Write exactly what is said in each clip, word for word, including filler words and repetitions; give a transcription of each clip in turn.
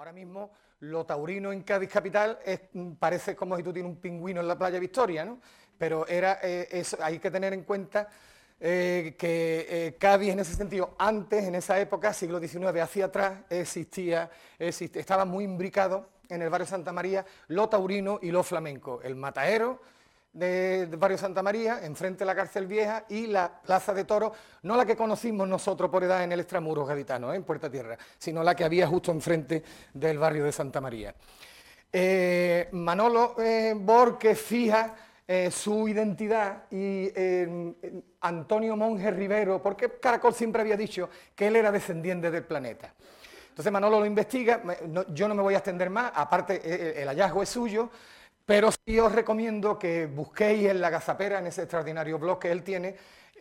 Ahora mismo lo taurino en Cádiz capital es, parece como si tú tienes un pingüino en la playa Victoria, ¿no? Pero era, eh, eso, hay que tener en cuenta eh, que eh, Cádiz en ese sentido, antes, en esa época, siglo diecinueve hacia atrás, existía, existía, estaba muy imbricado en el barrio Santa María lo taurino y lo flamenco, el Mataero de, de barrio Santa María, enfrente de la cárcel vieja, y la plaza de toros, no la que conocimos nosotros por edad en el extramuros gaditano, ¿eh? En Puerta Tierra, sino la que había justo enfrente del barrio de Santa María. Eh, Manolo eh, Borque fija eh, su identidad y eh, Antonio Monge Rivero, porque Caracol siempre había dicho que él era descendiente del planeta. Entonces Manolo lo investiga, no, yo no me voy a extender más, aparte el, el hallazgo es suyo, pero sí os recomiendo que busquéis en La Gazapera, en ese extraordinario blog que él tiene,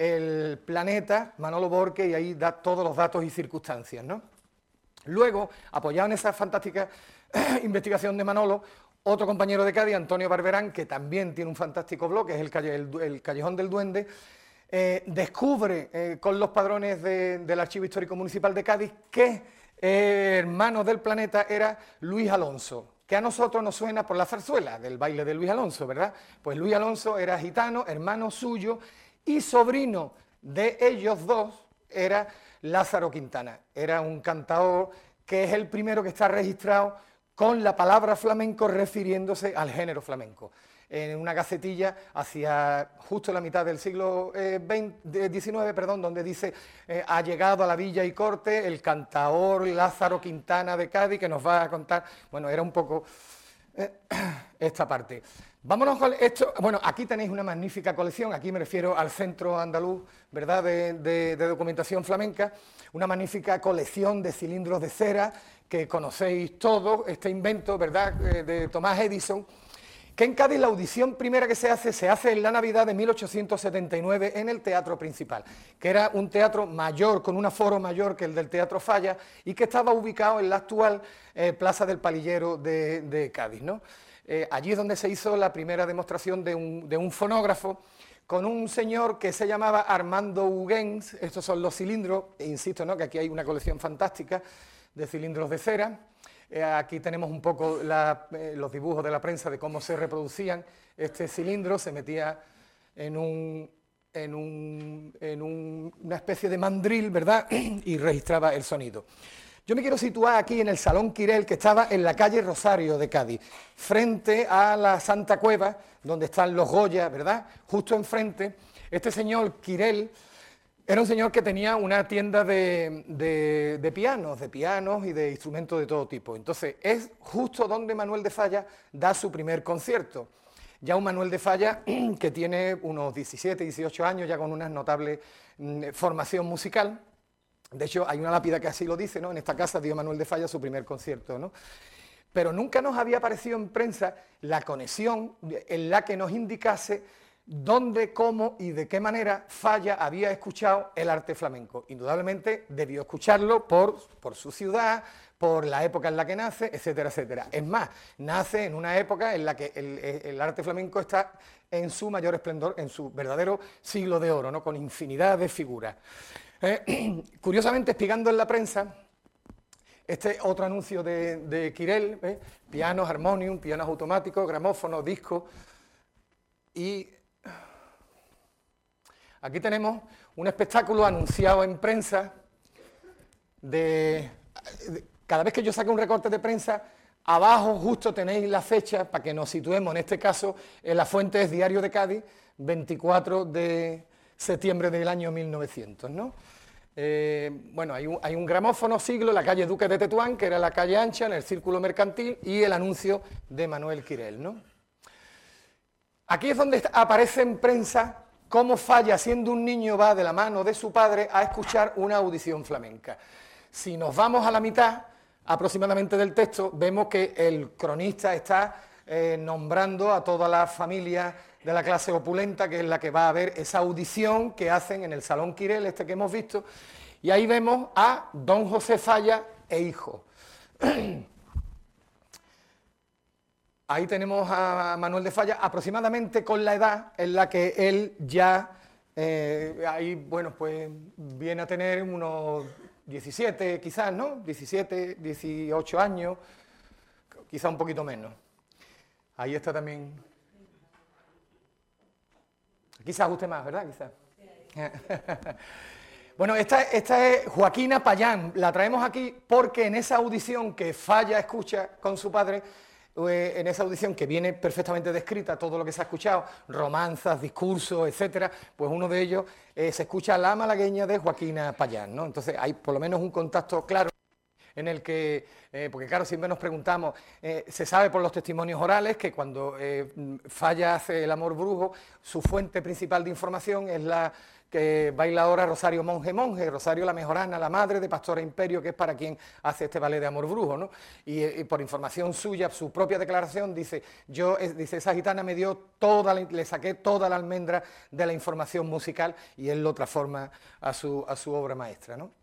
el planeta, Manolo Borque, y ahí da todos los datos y circunstancias, ¿no? Luego, apoyado en esa fantástica investigación de Manolo, otro compañero de Cádiz, Antonio Barberán, que también tiene un fantástico blog, que es el, calle, el, el Callejón del Duende, eh, descubre eh, con los padrones de, del Archivo Histórico Municipal de Cádiz que eh, hermano del planeta era Luis Alonso, que a nosotros nos suena por la zarzuela del baile de Luis Alonso, ¿verdad? Pues Luis Alonso era gitano, hermano suyo, y sobrino de ellos dos era Lázaro Quintana. Era un cantador que es el primero que está registrado con la palabra flamenco refiriéndose al género flamenco. En una gacetilla hacia justo la mitad del siglo diecinueve, perdón, donde dice eh, ha llegado a la villa y corte el cantador Lázaro Quintana de Cádiz, que nos va a contar, bueno, era un poco eh, esta parte. Vámonos con esto. Bueno, aquí tenéis una magnífica colección, aquí me refiero al Centro Andaluz, ¿verdad?, de, de, de documentación flamenca, una magnífica colección de cilindros de cera que conocéis todos, este invento, ¿verdad?, de Tomás Edison, que en Cádiz la audición primera que se hace, se hace en la Navidad de mil ochocientos setenta y nueve en el Teatro Principal, que era un teatro mayor, con un aforo mayor que el del Teatro Falla, y que estaba ubicado en la actual eh, Plaza del Palillero de, de Cádiz, ¿no? Eh, allí es donde se hizo la primera demostración de un, de un fonógrafo con un señor que se llamaba Armando Huguens. Estos son los cilindros, e insisto, ¿no?, que aquí hay una colección fantástica de cilindros de cera. Eh, aquí tenemos un poco la, eh, los dibujos de la prensa de cómo se reproducían. Este cilindro se metía en, un, en, un, en un, una especie de mandril, ¿verdad?, y registraba el sonido. Yo me quiero situar aquí en el Salón Quirel, que estaba en la calle Rosario de Cádiz, frente a la Santa Cueva, donde están los Goya, ¿verdad?, justo enfrente. Este señor Quirel era un señor que tenía una tienda de, de, de pianos, de pianos y de instrumentos de todo tipo. Entonces, es justo donde Manuel de Falla da su primer concierto. Ya un Manuel de Falla que tiene unos diecisiete, dieciocho años, ya con una notable mm, formación musical. De hecho, hay una lápida que así lo dice, ¿no? En esta casa dio Manuel de Falla su primer concierto, ¿no? Pero nunca nos había aparecido en prensa la conexión en la que nos indicase dónde, cómo y de qué manera Falla había escuchado el arte flamenco. Indudablemente debió escucharlo por, por su ciudad, por la época en la que nace, etcétera, etcétera. Es más, nace en una época en la que el, el arte flamenco está en su mayor esplendor, en su verdadero siglo de oro, ¿no?, con infinidad de figuras. Eh, curiosamente, espigando en la prensa, este otro anuncio de, de Quirel, ¿eh?, pianos, armonium, pianos automáticos, gramófonos, discos, y aquí tenemos un espectáculo anunciado en prensa de, de cada vez que yo saque un recorte de prensa, abajo justo tenéis la fecha para que nos situemos, en este caso, en la fuente es Diario de Cádiz, veinticuatro de septiembre del año mil novecientos, ¿no? Eh, bueno, hay un, hay un gramófono siglo en la calle Duque de Tetuán, que era la calle ancha, en el Círculo Mercantil, y el anuncio de Manuel Quirel, ¿no? Aquí es donde aparece en prensa cómo Falla, siendo un niño, va de la mano de su padre a escuchar una audición flamenca. Si nos vamos a la mitad aproximadamente del texto, vemos que el cronista está eh, nombrando a toda la familia de la clase opulenta, que es la que va a ver esa audición que hacen en el Salón Quirel, este que hemos visto, y ahí vemos a don José Falla e hijo. Ahí tenemos a Manuel de Falla, aproximadamente con la edad en la que él ya, eh, ahí, bueno, pues viene a tener unos diecisiete quizás, ¿no? diecisiete, dieciocho años, quizá un poquito menos. Ahí está también. Aquí se ajuste más, ¿verdad? Quizás. Bueno, esta, esta es Joaquina Payán, la traemos aquí porque en esa audición que Falla escucha con su padre, eh, en esa audición que viene perfectamente descrita todo lo que se ha escuchado, romanzas, discursos, etcétera, pues uno de ellos eh, se escucha La malagueña de Joaquina Payán, ¿no? Entonces hay por lo menos un contacto claro en el que, eh, porque claro, siempre nos preguntamos, eh, se sabe por los testimonios orales que cuando eh, Falla hace el amor brujo, su fuente principal de información es la que bailadora Rosario Monje Monje, Rosario la Mejorana, la madre de Pastora Imperio, que es para quien hace este ballet de amor brujo, ¿no? Y, y por información suya, su propia declaración, dice, yo, es, dice, esa gitana me dio toda, la, le saqué toda la almendra de la información musical y él lo transforma a su, a su obra maestra, ¿no?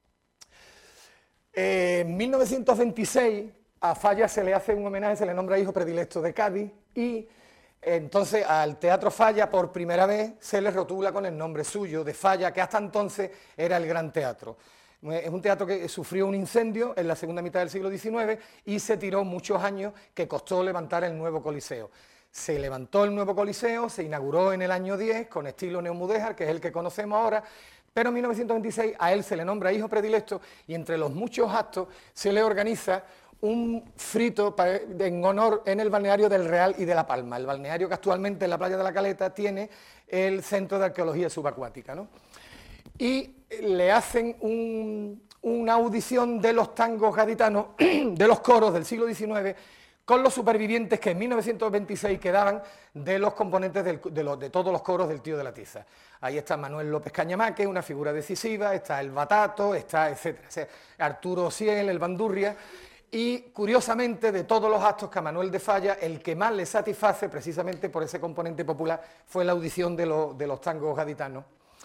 Eh, en mil novecientos veintiséis a Falla se le hace un homenaje, se le nombra hijo predilecto de Cádiz y entonces al Teatro Falla por primera vez se le rotula con el nombre suyo de Falla, que hasta entonces era el Gran Teatro. Es un teatro que sufrió un incendio en la segunda mitad del siglo diecinueve y se tiró muchos años, que costó levantar el nuevo Coliseo. Se levantó el nuevo Coliseo, se inauguró en el año diez con estilo neomudéjar, que es el que conocemos ahora, pero en mil novecientos veintiséis a él se le nombra hijo predilecto y entre los muchos actos se le organiza un frito en honor en el balneario del Real y de La Palma, el balneario que actualmente en la playa de la Caleta tiene el Centro de Arqueología Subacuática, ¿no? Y le hacen un, una audición de los tangos gaditanos, de los coros del siglo diecinueve, con los supervivientes que en mil novecientos veintiséis quedaban de los componentes del, de, los, de todos los coros del Tío de la Tiza. Ahí está Manuel López Cañamaque, una figura decisiva, está el Batato, está etcétera, o sea, Arturo Ociel, el Bandurria, y curiosamente de todos los actos que a Manuel de Falla, el que más le satisface precisamente por ese componente popular fue la audición de, lo, de los tangos gaditanos.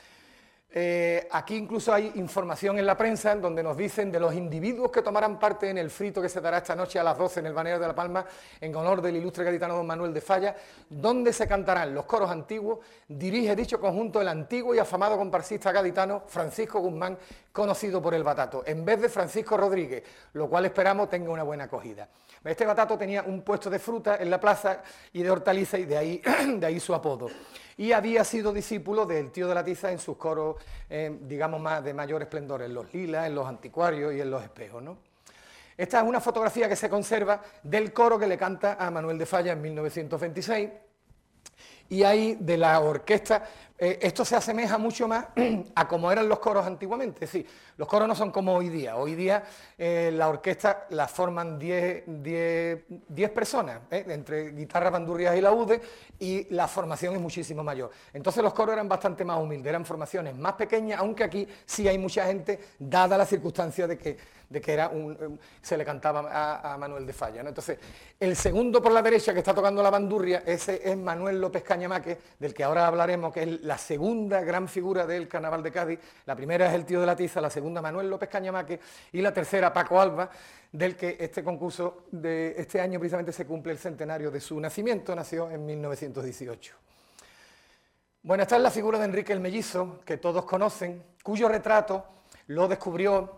Eh, aquí incluso hay información en la prensa en donde nos dicen de los individuos que tomarán parte en el frito que se dará esta noche a las doce en el balneario de La Palma en honor del ilustre gaditano don Manuel de Falla, donde se cantarán los coros antiguos. Dirige dicho conjunto el antiguo y afamado comparsista gaditano Francisco Guzmán, conocido por el Batato, en vez de Francisco Rodríguez, lo cual esperamos tenga una buena acogida. Este Batato tenía un puesto de fruta en la plaza y de hortaliza y de ahí, de ahí su apodo. Y había sido discípulo del Tío de la Tiza en sus coros, eh, digamos, más de mayor esplendor, en los lilas, en los anticuarios y en los espejos, ¿no? Esta es una fotografía que se conserva del coro que le canta a Manuel de Falla en mil novecientos veintiséis, y ahí de la orquesta, eh, esto se asemeja mucho más a como eran los coros antiguamente, es decir, los coros no son como hoy día, hoy día eh, la orquesta la forman diez personas, eh, entre guitarras, bandurrias y laúdes, y la formación es muchísimo mayor. Entonces los coros eran bastante más humildes, eran formaciones más pequeñas, aunque aquí sí hay mucha gente, dada la circunstancia de que, de que era un, un, se le cantaba a, a Manuel de Falla, ¿no? Entonces, el segundo por la derecha que está tocando la bandurria, ese es Manuel López Cañamaque, del que ahora hablaremos, que es la segunda gran figura del Carnaval de Cádiz. La primera es el Tío de la Tiza, la segunda Manuel López Cañamaque y la tercera Paco Alba, del que este concurso de este año precisamente se cumple el centenario de su nacimiento, nació en mil novecientos dieciocho. Bueno, esta es la figura de Enrique el Mellizo, que todos conocen, cuyo retrato lo descubrió,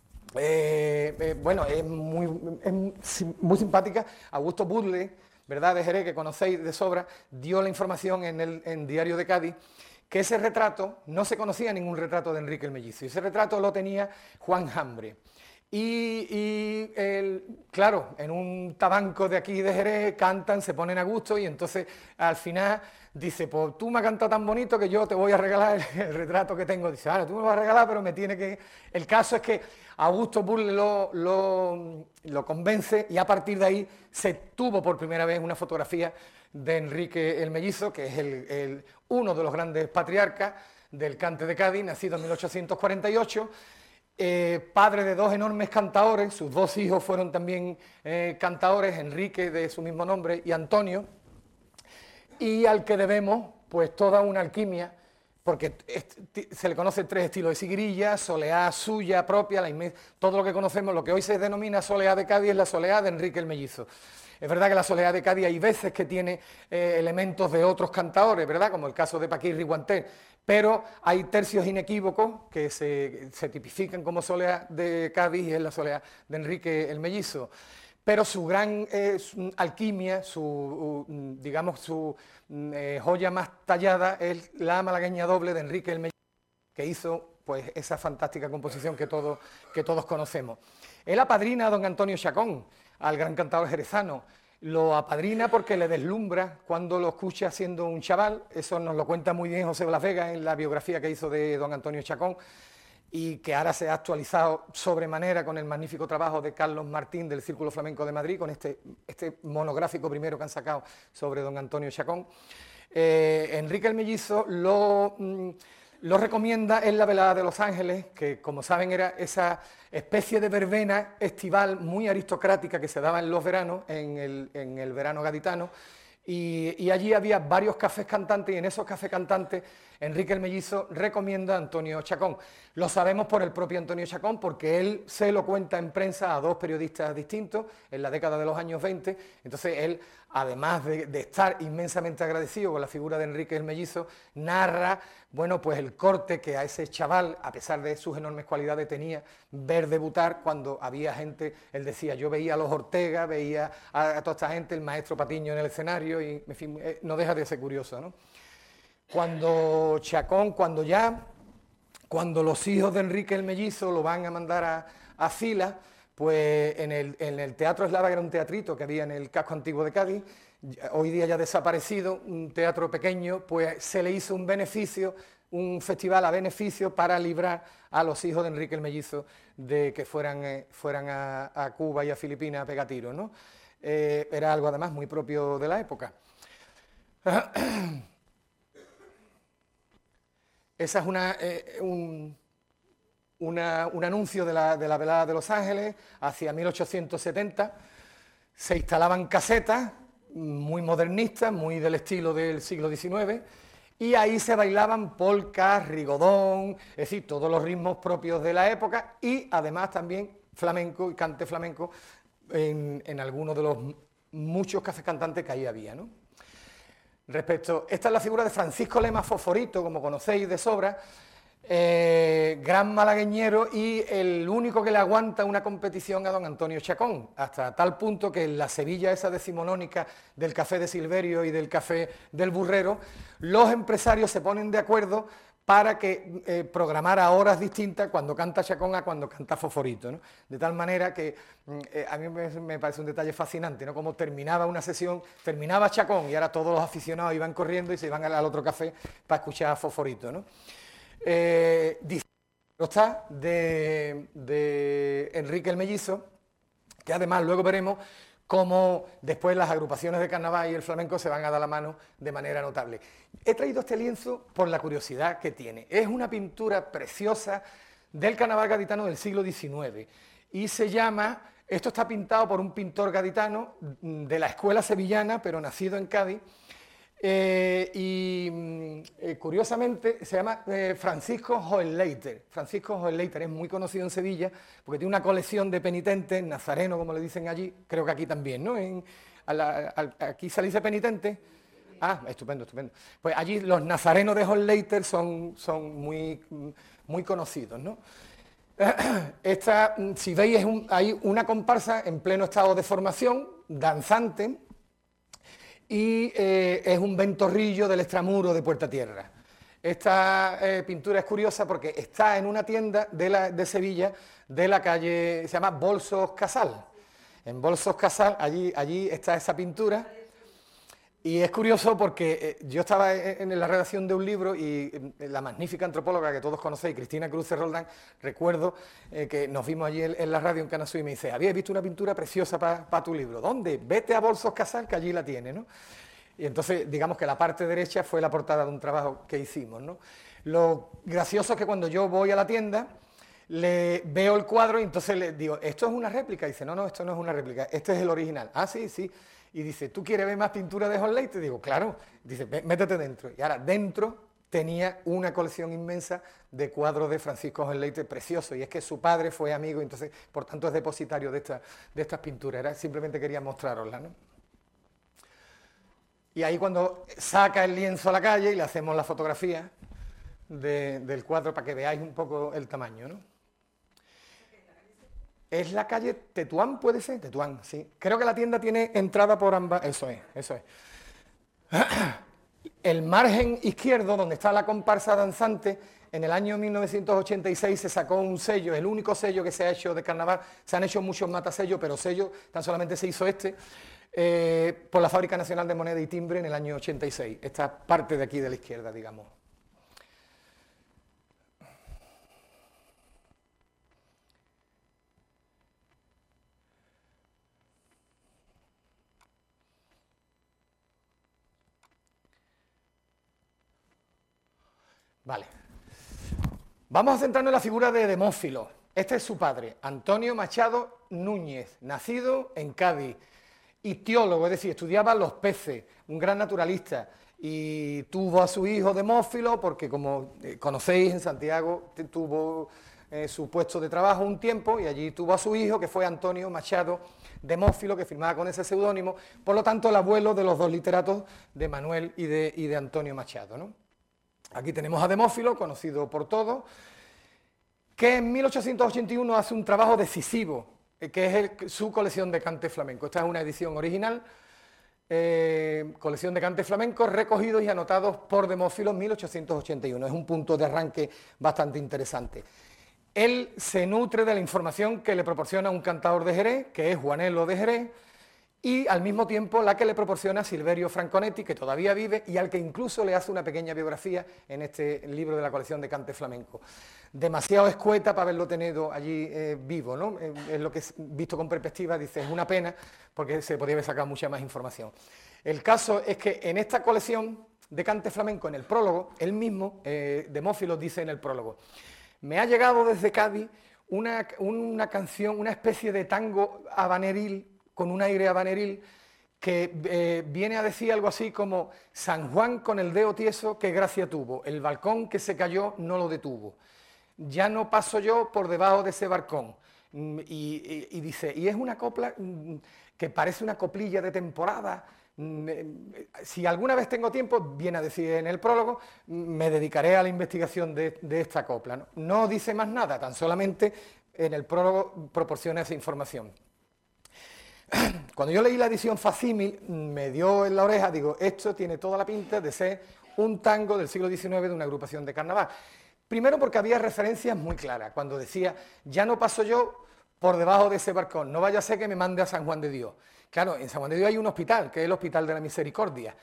eh, eh, bueno, es muy, es muy simpática, Augusto Budle, ¿verdad?, de Jerez, que conocéis de sobra, dio la información en el en Diario de Cádiz, que ese retrato, no se conocía ningún retrato de Enrique el Mellizo, y ese retrato lo tenía Juan Hambre. Y, y el, claro, en un tabanco de aquí de Jerez cantan, se ponen a gusto y entonces al final dice, pues tú me has cantado tan bonito que yo te voy a regalar el, el retrato que tengo. Dice, ah, tú me lo vas a regalar, pero me tiene que... El caso es que Augusto Burle lo, lo, lo convence y a partir de ahí se tuvo por primera vez una fotografía de Enrique el Mellizo, que es el, el, uno de los grandes patriarcas del cante de Cádiz, nacido en mil ochocientos cuarenta y ocho, Eh, padre de dos enormes cantaores, sus dos hijos fueron también eh, cantaores, Enrique de su mismo nombre y Antonio, y al que debemos pues toda una alquimia, porque se le conoce tres estilos de siguirilla, soleá suya propia, la todo lo que conocemos, lo que hoy se denomina soleá de Cádiz es la soleá de Enrique el Mellizo. Es verdad que la soleá de Cádiz hay veces que tiene eh, elementos de otros cantaores, ¿verdad?, como el caso de Paquirri Guanter, pero hay tercios inequívocos que se, se tipifican como soleá de Cádiz y es la soleá de Enrique el Mellizo. Pero su gran eh, su alquimia, su, uh, digamos, su eh, joya más tallada es la malagueña doble de Enrique el Mellizo, que hizo pues esa fantástica composición que todos, que todos conocemos. Él apadrina a don Antonio Chacón, al gran cantador jerezano. Lo apadrina porque le deslumbra cuando lo escucha siendo un chaval. Eso nos lo cuenta muy bien José Blas Vega en la biografía que hizo de don Antonio Chacón, y que ahora se ha actualizado sobremanera con el magnífico trabajo de Carlos Martín del Círculo Flamenco de Madrid, con este, este monográfico primero que han sacado sobre don Antonio Chacón. Eh, Enrique el Mellizo lo, mm, lo recomienda en la velada de Los Ángeles, que como saben era esa especie de verbena estival muy aristocrática que se daba en los veranos, en el, en el verano gaditano, y, y allí había varios cafés cantantes, y en esos cafés cantantes Enrique el Mellizo recomienda a Antonio Chacón. Lo sabemos por el propio Antonio Chacón, porque él se lo cuenta en prensa a dos periodistas distintos en la década de los años veinte. Entonces él, además de, de estar inmensamente agradecido con la figura de Enrique el Mellizo, narra, bueno, pues el corte que a ese chaval, a pesar de sus enormes cualidades, tenía ver debutar cuando había gente. Él decía, yo veía a los Ortega, veía a, a toda esta gente, el maestro Patiño en el escenario, y en fin, eh, no deja de ser curioso, ¿no? Cuando Chacón, cuando ya, cuando los hijos de Enrique el Mellizo lo van a mandar a, a Fila, pues en el, en el Teatro Eslava, que era un teatrito que había en el casco antiguo de Cádiz, hoy día ya desaparecido, un teatro pequeño, pues se le hizo un beneficio, un festival a beneficio para librar a los hijos de Enrique el Mellizo de que fueran, eh, fueran a, a Cuba y a Filipinas a pegar tiros, ¿no? Eh, era algo además muy propio de la época. Esa es una, eh, un, una, un anuncio de la, de la velada de Los Ángeles, hacia mil ochocientos setenta, se instalaban casetas muy modernistas, muy del estilo del siglo diecinueve, y ahí se bailaban polcas, rigodón, es decir, todos los ritmos propios de la época, y además también flamenco y cante flamenco en, en algunos de los muchos cafés cantantes que ahí había, ¿no? Respecto, esta es la figura de Francisco Lema Fosforito, como conocéis de sobra, eh, gran malagueñero y el único que le aguanta una competición a don Antonio Chacón, hasta tal punto que en la Sevilla esa decimonónica del café de Silverio y del café del Burrero, los empresarios se ponen de acuerdo para que eh, programara horas distintas cuando canta Chacón a cuando canta Fosforito, ¿no? De tal manera que eh, a mí me, me parece un detalle fascinante, ¿no? Como terminaba una sesión, terminaba Chacón y ahora todos los aficionados iban corriendo y se iban al, al otro café para escuchar a Fosforito, ¿no? Eh, dice, está de, de Enrique el Mellizo, que además luego veremos cómo después las agrupaciones de carnaval y el flamenco se van a dar la mano de manera notable. He traído este lienzo por la curiosidad que tiene. Es una pintura preciosa del carnaval gaditano del siglo diecinueve y se llama, esto está pintado por un pintor gaditano de la escuela sevillana, pero nacido en Cádiz, eh, y eh, curiosamente se llama eh, Francisco Hohenleiter. Francisco Hohenleiter es muy conocido en Sevilla porque tiene una colección de penitentes, nazareno como le dicen allí, creo que aquí también, ¿no? En, a la, a, aquí se le dice penitente. Ah, estupendo, estupendo. Pues allí los nazarenos de Hohenleiter son, son muy, muy conocidos, ¿no? Esta, si veis, es un, hay una comparsa en pleno estado de formación, danzante, y eh, es un ventorrillo del extramuro de Puerta Tierra. Esta eh, pintura es curiosa porque está en una tienda de, la, de Sevilla, de la calle, se llama Bolsos Casal. En Bolsos Casal, allí, allí está esa pintura. Y es curioso porque eh, yo estaba en, en la redacción de un libro y eh, la magnífica antropóloga que todos conocéis, Cristina Cruces Roldán, recuerdo eh, que nos vimos allí en, en la radio en Canasú y me dice, habíais visto una pintura preciosa para pa tu libro, ¿dónde? Vete a Bolsos Casal, que allí la tiene, ¿no? Y entonces, digamos que la parte derecha fue la portada de un trabajo que hicimos, ¿no? Lo gracioso es que cuando yo voy a la tienda, le veo el cuadro y entonces le digo, ¿esto es una réplica? Y dice, no, no, esto no es una réplica, este es el original. Ah, sí, sí. Y dice, ¿tú quieres ver más pintura de Hohenleiter? Digo, claro. Dice, métete dentro. Y ahora, dentro tenía una colección inmensa de cuadros de Francisco Hohenleiter preciosos. Y es que su padre fue amigo, entonces, por tanto, es depositario de, esta, de estas pinturas. Era, simplemente quería mostraroslas, ¿no? Y ahí cuando saca el lienzo a la calle y le hacemos la fotografía de, del cuadro para que veáis un poco el tamaño, ¿no? Es la calle Tetuán, ¿puede ser? Tetuán, sí. Creo que la tienda tiene entrada por ambas... Eso es, eso es. El margen izquierdo, donde está la comparsa danzante, en el año mil novecientos ochenta y seis se sacó un sello, el único sello que se ha hecho de carnaval. Se han hecho muchos matasellos, pero sello tan solamente se hizo este, eh, por la Fábrica Nacional de Moneda y Timbre en el año ochenta y seis. Esta parte de aquí de la izquierda, digamos. Vale. Vamos a centrarnos en la figura de Demófilo. Este es su padre, Antonio Machado Núñez, nacido en Cádiz, ictiólogo, es decir, estudiaba los peces, un gran naturalista, y tuvo a su hijo Demófilo porque, como conocéis, en Santiago tuvo eh, su puesto de trabajo un tiempo y allí tuvo a su hijo, que fue Antonio Machado Demófilo, que firmaba con ese seudónimo, por lo tanto el abuelo de los dos literatos, de Manuel y de, y de Antonio Machado, ¿no? Aquí tenemos a Demófilo, conocido por todos, que en mil ochocientos ochenta y uno hace un trabajo decisivo, eh, que es el, su colección de cantes flamencos. Esta es una edición original, eh, colección de cantes flamencos recogidos y anotados por Demófilo en mil ochocientos ochenta y uno. Es un punto de arranque bastante interesante. Él se nutre de la información que le proporciona un cantador de Jerez, que es Juanelo de Jerez, y al mismo tiempo la que le proporciona Silverio Franconetti, que todavía vive y al que incluso le hace una pequeña biografía en este libro de la colección de cante flamenco. Demasiado escueta para haberlo tenido allí eh, vivo, ¿no? Eh, es lo que, visto con perspectiva, dice, es una pena, porque se podría haber sacado mucha más información. El caso es que en esta colección de cante flamenco, en el prólogo, él mismo, eh, Demófilo, dice en el prólogo: me ha llegado desde Cádiz una, una canción, una especie de tango habaneril, con un aire habaneril, que eh, viene a decir algo así como: San Juan con el dedo tieso, qué gracia tuvo, el balcón que se cayó no lo detuvo, ya no paso yo por debajo de ese balcón. Y, y, y dice, y es una copla que parece una coplilla de temporada. Si alguna vez tengo tiempo, viene a decir en el prólogo, me dedicaré a la investigación de, de esta copla, ¿no? No dice más nada, tan solamente en el prólogo proporciona esa información. Cuando yo leí la edición facímil, me dio en la oreja, digo, esto tiene toda la pinta de ser un tango del siglo diecinueve de una agrupación de carnaval. Primero porque había referencias muy claras, cuando decía, ya no paso yo por debajo de ese balcón, no vaya a ser que me mande a San Juan de Dios. Claro, en San Juan de Dios hay un hospital, que es el Hospital de la Misericordia,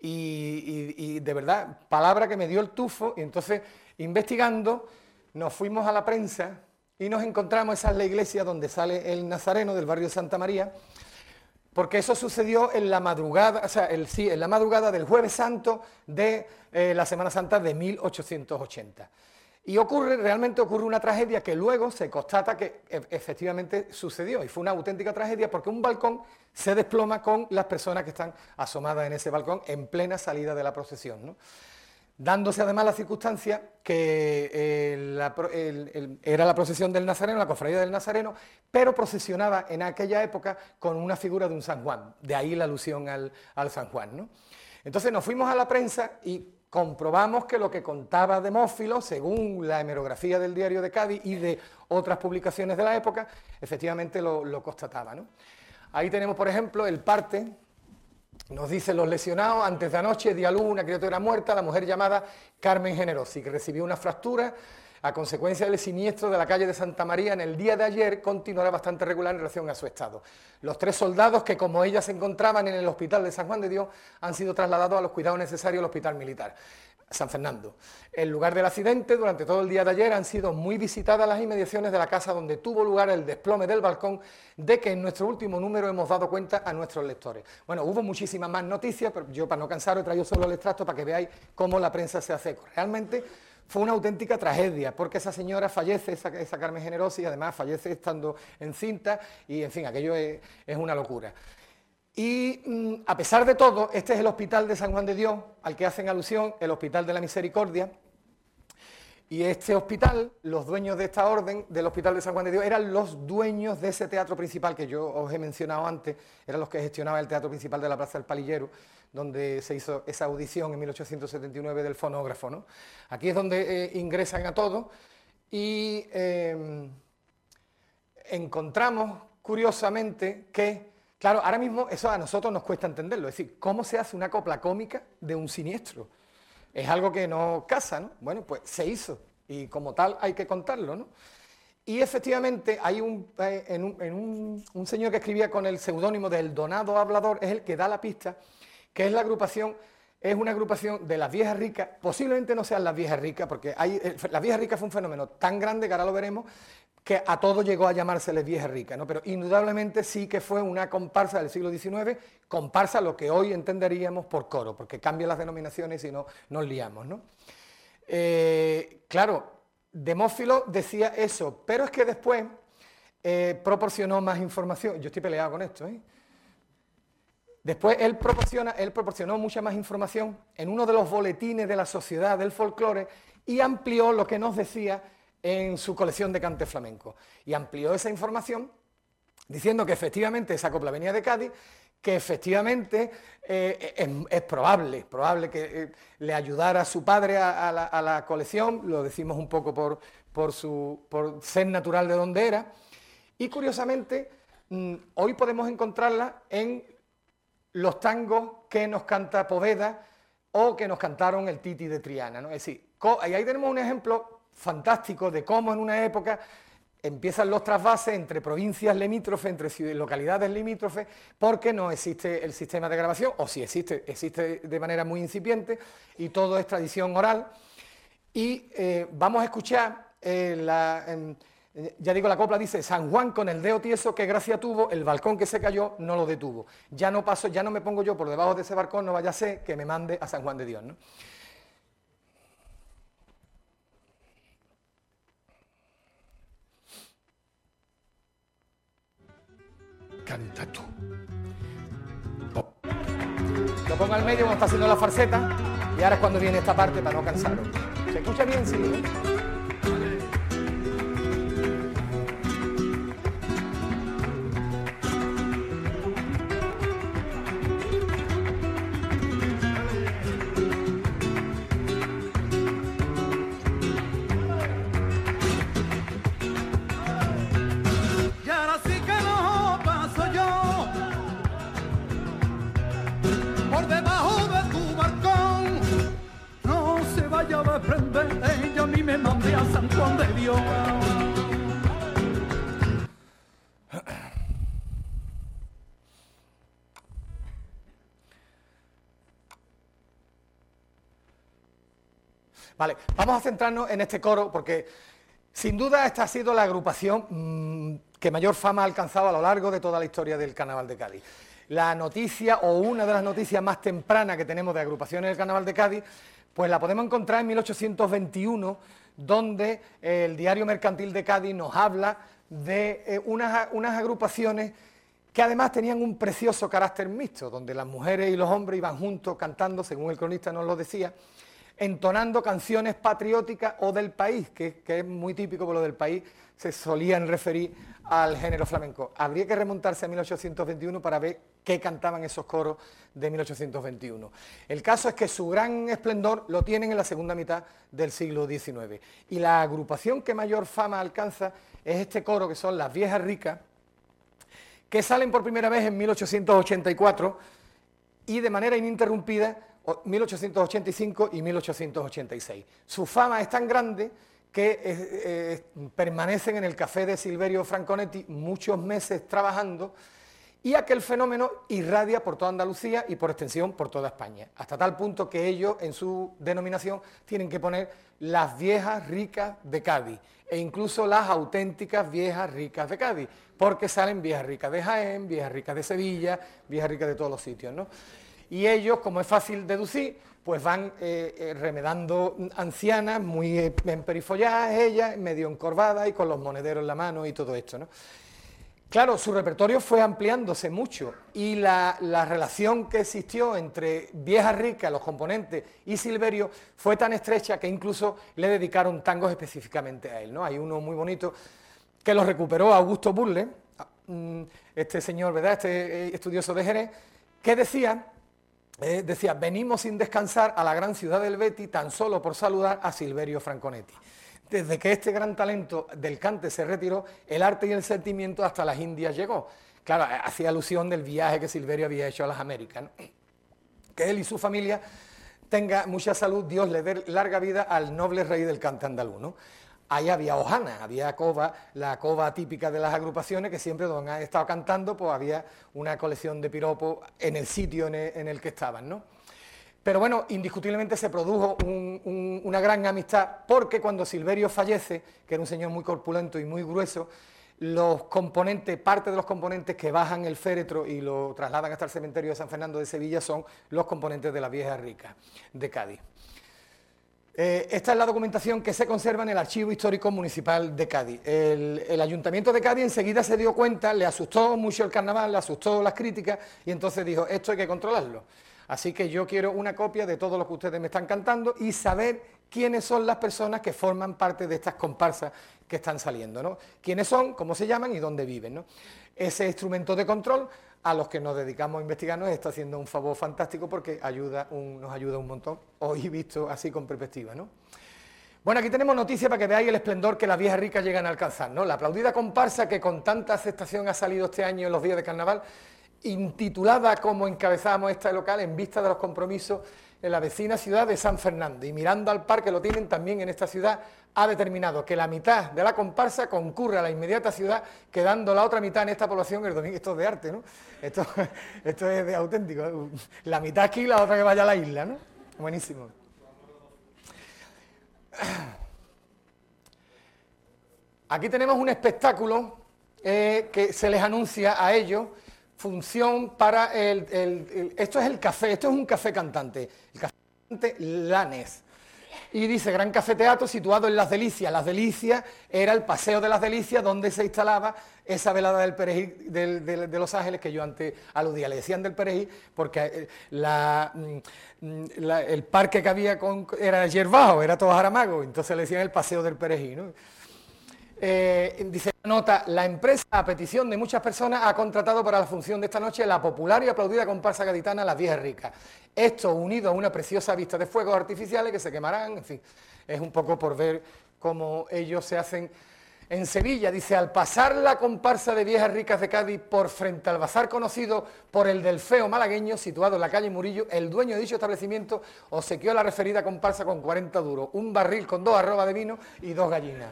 y, y, y de verdad, palabra que me dio el tufo, y entonces, investigando, nos fuimos a la prensa y nos encontramos, esa es la iglesia donde sale el Nazareno del barrio de Santa María, porque eso sucedió en la madrugada, o sea, el, sí, en la madrugada del Jueves Santo de eh, la Semana Santa de mil ochocientos ochenta. Y ocurre, realmente ocurre una tragedia que luego se constata que e efectivamente sucedió, y fue una auténtica tragedia porque un balcón se desploma con las personas que están asomadas en ese balcón en plena salida de la procesión, ¿no? Dándose además la circunstancia que eh, la, el, el, era la procesión del Nazareno, la cofradía del Nazareno, pero procesionaba en aquella época con una figura de un San Juan, de ahí la alusión al, al San Juan, ¿no? Entonces nos fuimos a la prensa y comprobamos que lo que contaba Demófilo, según la hemerografía del Diario de Cádiz y de otras publicaciones de la época, efectivamente lo, lo constataba, ¿no? Ahí tenemos, por ejemplo, el parte. Nos dicen los lesionados, antes de anoche dio a luz una criatura muerta, la mujer llamada Carmen Generosi, que recibió una fractura a consecuencia del siniestro de la calle de Santa María en el día de ayer, continuará bastante regular en relación a su estado. Los tres soldados que, como ella, se encontraban en el hospital de San Juan de Dios, han sido trasladados a los cuidados necesarios al hospital militar San Fernando. El lugar del accidente, durante todo el día de ayer, han sido muy visitadas las inmediaciones de la casa donde tuvo lugar el desplome del balcón, de que en nuestro último número hemos dado cuenta a nuestros lectores. Bueno, hubo muchísimas más noticias, pero yo, para no cansaros, he traído solo el extracto para que veáis cómo la prensa se hace eco. Realmente fue una auténtica tragedia, porque esa señora fallece, esa, esa Carmen Generosi, y además fallece estando encinta, y en fin, aquello es, es una locura. Y mmm, a pesar de todo, este es el hospital de San Juan de Dios, al que hacen alusión, el Hospital de la Misericordia. Y este hospital, los dueños de esta orden, del Hospital de San Juan de Dios, eran los dueños de ese teatro principal que yo os he mencionado antes, eran los que gestionaban el teatro principal de la Plaza del Palillero, donde se hizo esa audición en mil ochocientos setenta y nueve del fonógrafo, ¿no? Aquí es donde eh, ingresan a todos y eh, encontramos, curiosamente, que, claro, ahora mismo eso a nosotros nos cuesta entenderlo, es decir, ¿cómo se hace una copla cómica de un siniestro? Es algo que no casa, ¿no? Bueno, pues se hizo, y como tal hay que contarlo, ¿no? Y efectivamente hay un, eh, en un, en un, un señor que escribía con el seudónimo del Donado Hablador, es el que da la pista, que es la agrupación, es una agrupación de las viejas ricas, posiblemente no sean las viejas ricas, porque hay, eh, las viejas ricas fue un fenómeno tan grande, que ahora lo veremos, que a todo llegó a llamárseles viejas ricas, ¿no? Pero indudablemente sí que fue una comparsa del siglo diecinueve, comparsa lo que hoy entenderíamos por coro, porque cambian las denominaciones y no nos liamos, ¿no? Eh, claro, Demófilo decía eso, pero es que después eh, proporcionó más información. Yo estoy peleado con esto, ¿eh? Después él, proporciona, él proporcionó mucha más información en uno de los boletines de la Sociedad del Folclore y amplió lo que nos decía en su colección de cante flamenco. Y amplió esa información diciendo que efectivamente esa copla venía de Cádiz, que efectivamente eh, es, es probable, probable que eh, le ayudara a su padre a, a, la, a la colección, lo decimos un poco por, por, su, por ser natural de donde era, y curiosamente mmm, hoy podemos encontrarla en los tangos que nos canta Poveda o que nos cantaron el Titi de Triana, ¿no? Es decir, y ahí tenemos un ejemplo fantástico de cómo en una época empiezan los trasvases entre provincias limítrofes, entre localidades limítrofes, porque no existe el sistema de grabación, o si existe, existe de manera muy incipiente, y todo es tradición oral. Y eh, vamos a escuchar, eh, la, eh, ya digo, la copla dice: San Juan con el dedo tieso que gracia tuvo, el balcón que se cayó no lo detuvo. Ya no paso, ya no me pongo yo por debajo de ese balcón, no vaya a ser que me mande a San Juan de Dios, ¿no? Canta tú. Oh. Lo pongo al medio como está haciendo la falseta y ahora es cuando viene esta parte para no cansaros. ¿Se escucha bien? Sí, ¿eh? Ella a mí me mandé a San Juan de Dios. Vale, vamos a centrarnos en este coro porque sin duda esta ha sido la agrupación mmm, que mayor fama ha alcanzado a lo largo de toda la historia del Carnaval de Cádiz. La noticia o una de las noticias más tempranas que tenemos de agrupaciones del Carnaval de Cádiz, pues la podemos encontrar en mil ochocientos veintiuno, donde eh, el Diario Mercantil de Cádiz nos habla de eh, unas, unas agrupaciones que además tenían un precioso carácter mixto, donde las mujeres y los hombres iban juntos cantando, según el cronista nos lo decía, entonando canciones patrióticas o del país, que, que es muy típico, por lo del país se solían referir al género flamenco. Habría que remontarse a mil ochocientos veintiuno para ver qué cantaban esos coros de mil ochocientos veintiuno. El caso es que su gran esplendor lo tienen en la segunda mitad del siglo diecinueve. Y la agrupación que mayor fama alcanza es este coro, que son las Viejas Ricas, que salen por primera vez en mil ochocientos ochenta y cuatro y de manera ininterrumpida mil ochocientos ochenta y cinco y mil ochocientos ochenta y seis. Su fama es tan grande que eh, eh, permanecen en el café de Silverio Franconetti muchos meses trabajando, y aquel fenómeno irradia por toda Andalucía y por extensión por toda España, hasta tal punto que ellos en su denominación tienen que poner las Viejas Ricas de Cádiz e incluso las auténticas Viejas Ricas de Cádiz, porque salen Viejas Ricas de Jaén, Viejas Ricas de Sevilla, Viejas Ricas de todos los sitios, ¿no? Y ellos, como es fácil deducir, pues van eh, eh, remedando ancianas, muy eh, emperifolladas ellas, medio encorvadas y con los monederos en la mano y todo esto, ¿no? Claro, su repertorio fue ampliándose mucho y la, la relación que existió entre Vieja Rica, los componentes, y Silverio fue tan estrecha que incluso le dedicaron tangos específicamente a él, ¿no? Hay uno muy bonito que lo recuperó Augusto Burle, este señor, ¿verdad?, este estudioso de Jerez, que decía, eh, decía, venimos sin descansar a la gran ciudad del Betis tan solo por saludar a Silverio Franconetti. Desde que este gran talento del cante se retiró, el arte y el sentimiento hasta las Indias llegó. Claro, hacía alusión del viaje que Silverio había hecho a las Américas, ¿no? Que él y su familia tenga mucha salud, Dios le dé larga vida al noble rey del cante andaluz, ¿no? Ahí había hojana, había cova, la cova típica de las agrupaciones, que siempre donde han estado cantando, pues había una colección de piropos en el sitio en el, en el que estaban, ¿no? Pero bueno, indiscutiblemente se produjo un, un, una gran amistad, porque cuando Silverio fallece, que era un señor muy corpulento y muy grueso, los componentes, parte de los componentes que bajan el féretro y lo trasladan hasta el cementerio de San Fernando de Sevilla son los componentes de la Vieja Rica de Cádiz. Eh, esta es la documentación que se conserva en el Archivo Histórico Municipal de Cádiz. El, el Ayuntamiento de Cádiz enseguida se dio cuenta, le asustó mucho el carnaval, le asustó las críticas y entonces dijo, esto hay que controlarlo. Así que yo quiero una copia de todo lo que ustedes me están cantando y saber quiénes son las personas que forman parte de estas comparsas que están saliendo, ¿no? Quiénes son, cómo se llaman y dónde viven, ¿no? Ese instrumento de control a los que nos dedicamos a investigar nos está haciendo un favor fantástico porque ayuda un, nos ayuda un montón, hoy visto así con perspectiva, ¿no? Bueno, aquí tenemos noticias para que veáis el esplendor que las Viejas Ricas llegan a alcanzar, ¿no? La aplaudida comparsa que con tanta aceptación ha salido este año en los días de carnaval, intitulada como encabezamos este local en vista de los compromisos en la vecina ciudad de San Fernando, y mirando al par que lo tienen también en esta ciudad, ha determinado que la mitad de la comparsa concurre a la inmediata ciudad, quedando la otra mitad en esta población el domingo. Esto es de arte, ¿no? Esto, esto es de auténtico, la mitad aquí y la otra que vaya a la isla, ¿no? Buenísimo. Aquí tenemos un espectáculo eh, que se les anuncia a ellos, función para el, el, el... Esto es el café, esto es un café cantante, el café cantante Lanes. Y dice, gran cafeteatro situado en Las Delicias. Las Delicias era el Paseo de las Delicias donde se instalaba esa velada del perejil de, de, de Los Ángeles que yo antes aludía. Le decían del perejil porque la, la, el parque que había con, era hierbao, era todo jaramago, entonces le decían el Paseo del Perejil, ¿no? Eh, dice la nota, la empresa, a petición de muchas personas, ha contratado para la función de esta noche la popular y aplaudida comparsa gaditana Las Viejas Ricas. Esto unido a una preciosa vista de fuegos artificiales que se quemarán, en fin, es un poco por ver cómo ellos se hacen en Sevilla. Dice, al pasar la comparsa de Viejas Ricas de Cádiz por frente al bazar conocido por el del Feo malagueño, situado en la calle Murillo, el dueño de dicho establecimiento obsequió la referida comparsa con cuarenta duros, un barril con dos arrobas de vino y dos gallinas.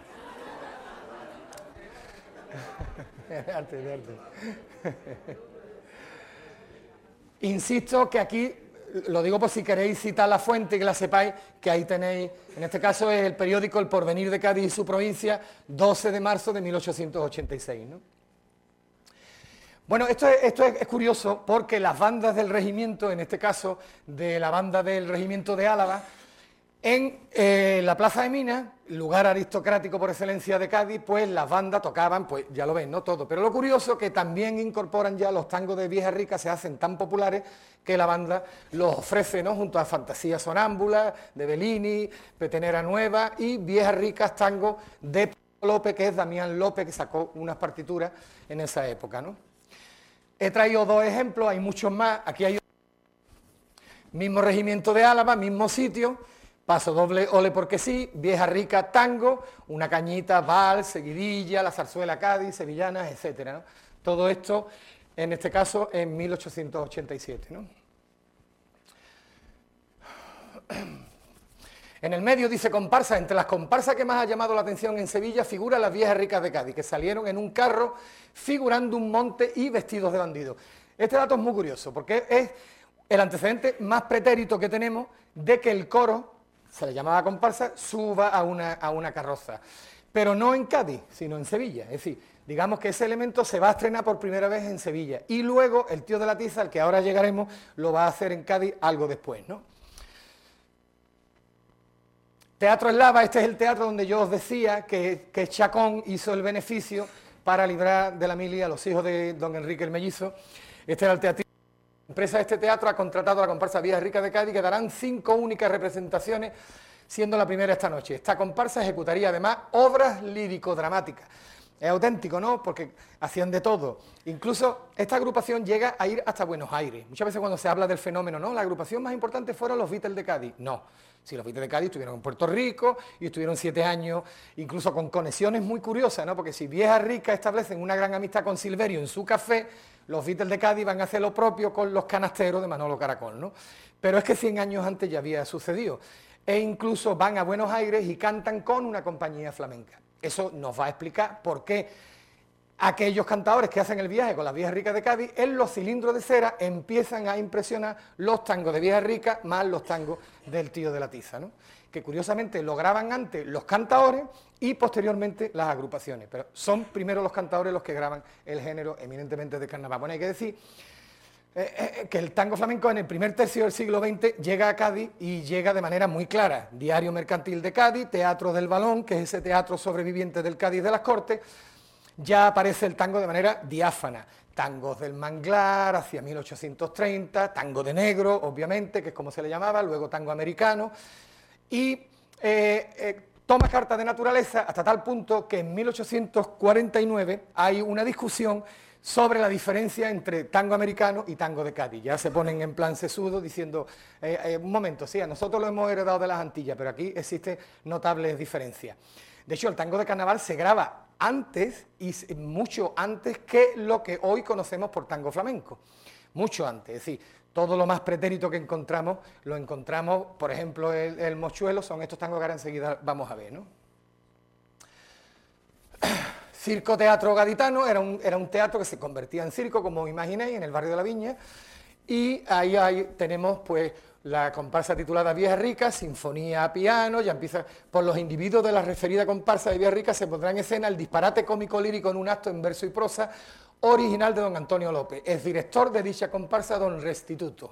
De arte, de arte. Insisto que aquí, lo digo por si queréis citar la fuente y que la sepáis, que ahí tenéis, en este caso es el periódico El Porvenir de Cádiz y su provincia, doce de marzo de mil ochocientos ochenta y seis, ¿no? Bueno, esto, es, esto es, es curioso porque las bandas del regimiento, en este caso de la banda del regimiento de Álava, en eh, la Plaza de Minas, lugar aristocrático por excelencia de Cádiz, pues las bandas tocaban, pues ya lo ven, no todo, pero lo curioso es que también incorporan ya los tangos de Viejas Ricas, se hacen tan populares que la banda los ofrece, ¿no?, junto a Fantasía Sonámbula, de Bellini, Petenera Nueva y Viejas Ricas tangos de López, que es Damián López, que sacó unas partituras en esa época, ¿no? He traído dos ejemplos, hay muchos más, aquí hay mismo regimiento de Álava, mismo sitio. Paso doble, ole porque sí, Vieja Rica, tango, una cañita, vals, seguidilla, la zarzuela Cádiz, sevillanas, etcétera, ¿no? Todo esto, en este caso, en mil ochocientos ochenta y siete, ¿no? En el medio dice comparsa, entre las comparsas que más ha llamado la atención en Sevilla figuran las Viejas Ricas de Cádiz, que salieron en un carro figurando un monte y vestidos de bandidos. Este dato es muy curioso, porque es el antecedente más pretérito que tenemos de que el coro, se le llamaba comparsa, suba a una, a una carroza, pero no en Cádiz, sino en Sevilla. Es decir, digamos que ese elemento se va a estrenar por primera vez en Sevilla, y luego el tío de la tiza, al que ahora llegaremos, lo va a hacer en Cádiz algo después, ¿no? Teatro Eslava, este es el teatro donde yo os decía que, que Chacón hizo el beneficio para librar de la mili a los hijos de don Enrique el Mellizo. Este era el teatro. La empresa de este teatro ha contratado a la comparsa Vieja Rica de Cádiz, que darán cinco únicas representaciones, siendo la primera esta noche. Esta comparsa ejecutaría además obras lírico-dramáticas. Es auténtico, ¿no? Porque hacían de todo. Incluso esta agrupación llega a ir hasta Buenos Aires. Muchas veces cuando se habla del fenómeno, ¿no? La agrupación más importante fueron los Beatles de Cádiz. No. Sí, los Beatles de Cádiz estuvieron en Puerto Rico y estuvieron siete años, incluso con conexiones muy curiosas, ¿no? Porque si Vieja Rica establecen una gran amistad con Silverio en su café, los Beatles de Cádiz van a hacer lo propio con los canasteros de Manolo Caracol, ¿no? Pero es que cien años antes ya había sucedido. E incluso van a Buenos Aires y cantan con una compañía flamenca. Eso nos va a explicar por qué aquellos cantadores que hacen el viaje con las Viejas Ricas de Cádiz, en los cilindros de cera empiezan a impresionar los tangos de Vieja Rica más los tangos del Tío de la Tiza, ¿no? Que curiosamente lo graban antes los cantadores y posteriormente las agrupaciones, pero son primero los cantadores los que graban el género eminentemente de carnaval. Bueno, hay que decir eh, eh, que el tango flamenco en el primer tercio del siglo veinte llega a Cádiz y llega de manera muy clara. Diario Mercantil de Cádiz, Teatro del Balón, que es ese teatro sobreviviente del Cádiz de las Cortes. Ya aparece el tango de manera diáfana, tangos del Manglar hacia mil ochocientos treinta, tango de negro, obviamente, que es como se le llamaba, luego tango americano, y eh, eh, toma carta de naturaleza hasta tal punto que en mil ochocientos cuarenta y nueve hay una discusión sobre la diferencia entre tango americano y tango de Cádiz. Ya se ponen en plan sesudo diciendo, eh, eh, un momento, sí, a nosotros lo hemos heredado de las Antillas, pero aquí existen notables diferencias. De hecho, el tango de carnaval se graba antes, y mucho antes que lo que hoy conocemos por tango flamenco, mucho antes, es decir, todo lo más pretérito que encontramos, lo encontramos, por ejemplo, el, el mochuelo, son estos tangos que ahora enseguida vamos a ver, ¿no? Circo Teatro Gaditano, era un, era un teatro que se convertía en circo, como imaginéis, en el barrio de la Viña, y ahí, ahí tenemos, pues, la comparsa titulada Vieja Rica, sinfonía a piano, ya empieza, por los individuos de la referida comparsa de Vieja Rica se pondrá en escena el disparate cómico lírico en un acto en verso y prosa, original de don Antonio López, es director de dicha comparsa don Restituto.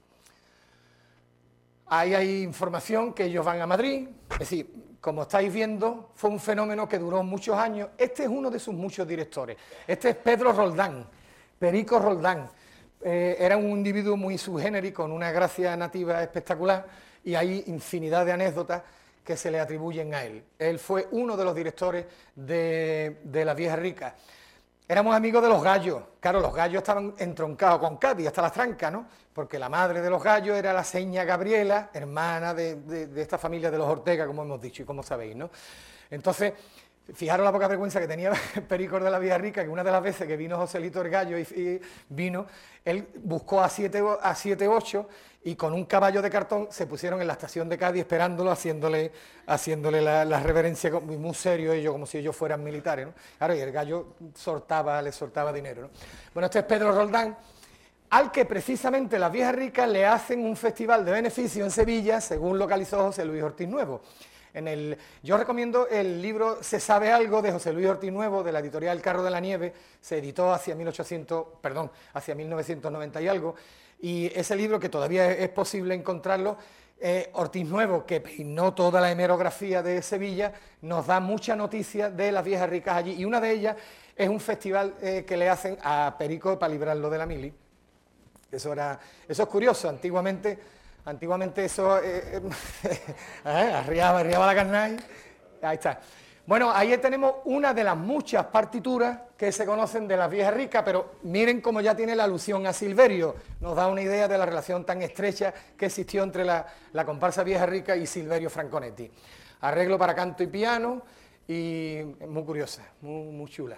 Ahí hay información que ellos van a Madrid, es decir, como estáis viendo, fue un fenómeno que duró muchos años. Este es uno de sus muchos directores, este es Pedro Roldán, Perico Roldán. Eh, era un individuo muy subgénero, con una gracia nativa espectacular, y hay infinidad de anécdotas que se le atribuyen a él. Él fue uno de los directores de, de la Vieja Rica. Éramos amigos de los gallos, claro, los gallos estaban entroncados con Cádiz, hasta las trancas, ¿no? Porque la madre de los gallos era la seña Gabriela, hermana de, de, de esta familia de los Ortega, como hemos dicho y como sabéis, ¿no? Entonces, fijaros la poca vergüenza que tenía Perico de la Vieja Rica, que una de las veces que vino Joselito el Gallo y, y vino, él buscó a siete, a siete, ocho y con un caballo de cartón se pusieron en la estación de Cádiz esperándolo, haciéndole, haciéndole la, la reverencia, muy, muy serio ellos, como si ellos fueran militares, ¿no? Claro, y el Gallo soltaba, le soltaba dinero, ¿no? Bueno, este es Pedro Roldán, al que precisamente las Viejas Ricas le hacen un festival de beneficio en Sevilla, según localizó José Luis Ortiz Nuevo. En el, yo recomiendo el libro Se sabe algo, de José Luis Ortiz Nuevo, de la editorial El Carro de la Nieve, se editó hacia mil ochocientos, perdón, hacia mil novecientos noventa y algo, y ese libro, que todavía es posible encontrarlo, eh, Ortiz Nuevo, que peinó toda la hemerografía de Sevilla, nos da mucha noticia de las Viejas Ricas allí, y una de ellas es un festival eh, que le hacen a Perico para librarlo de la mili. Eso, era, eso es curioso, antiguamente... Antiguamente eso, eh, eh, arriaba, arriaba la carnay, ahí está. Bueno, ahí tenemos una de las muchas partituras que se conocen de las Viejas Ricas, pero miren cómo ya tiene la alusión a Silverio, nos da una idea de la relación tan estrecha que existió entre la, la comparsa Vieja Rica y Silverio Franconetti. Arreglo para canto y piano, y muy curiosa, muy, muy chula.